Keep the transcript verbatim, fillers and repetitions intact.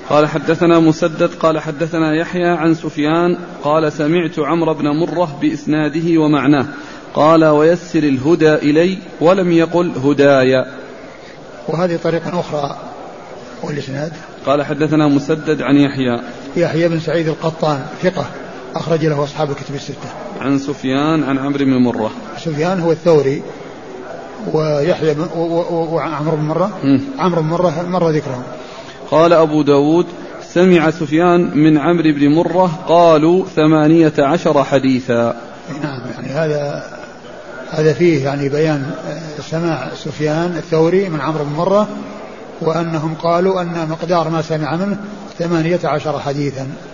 قال حدثنا مسدد قال حدثنا يحيى عن سفيان قال سمعت عمرو بن مرة بإسناده ومعناه قال ويسر الهدى إلي ولم يقل هدايا. وهذه طريقة أخرى. والإسناد قال حدثنا مسدد عن يحيى يحيى بن سعيد القطان ثقة أخرج له أصحاب الكتب الستة. عن سفيان عن عمرو بن مرة. سفيان هو الثوري ويحيى وعمرو بن مرة عمرو بن مرة مر ذكرهم. قال أبو داود سمع سفيان من عمرو بن مرة قالوا ثمانية عشر حديثا. نعم يعني هذا هذا فيه يعني بيان سماع سفيان الثوري من عمرو بن مرة وأنهم قالوا أن مقدار ما سمع منه ثمانية عشر حديثا.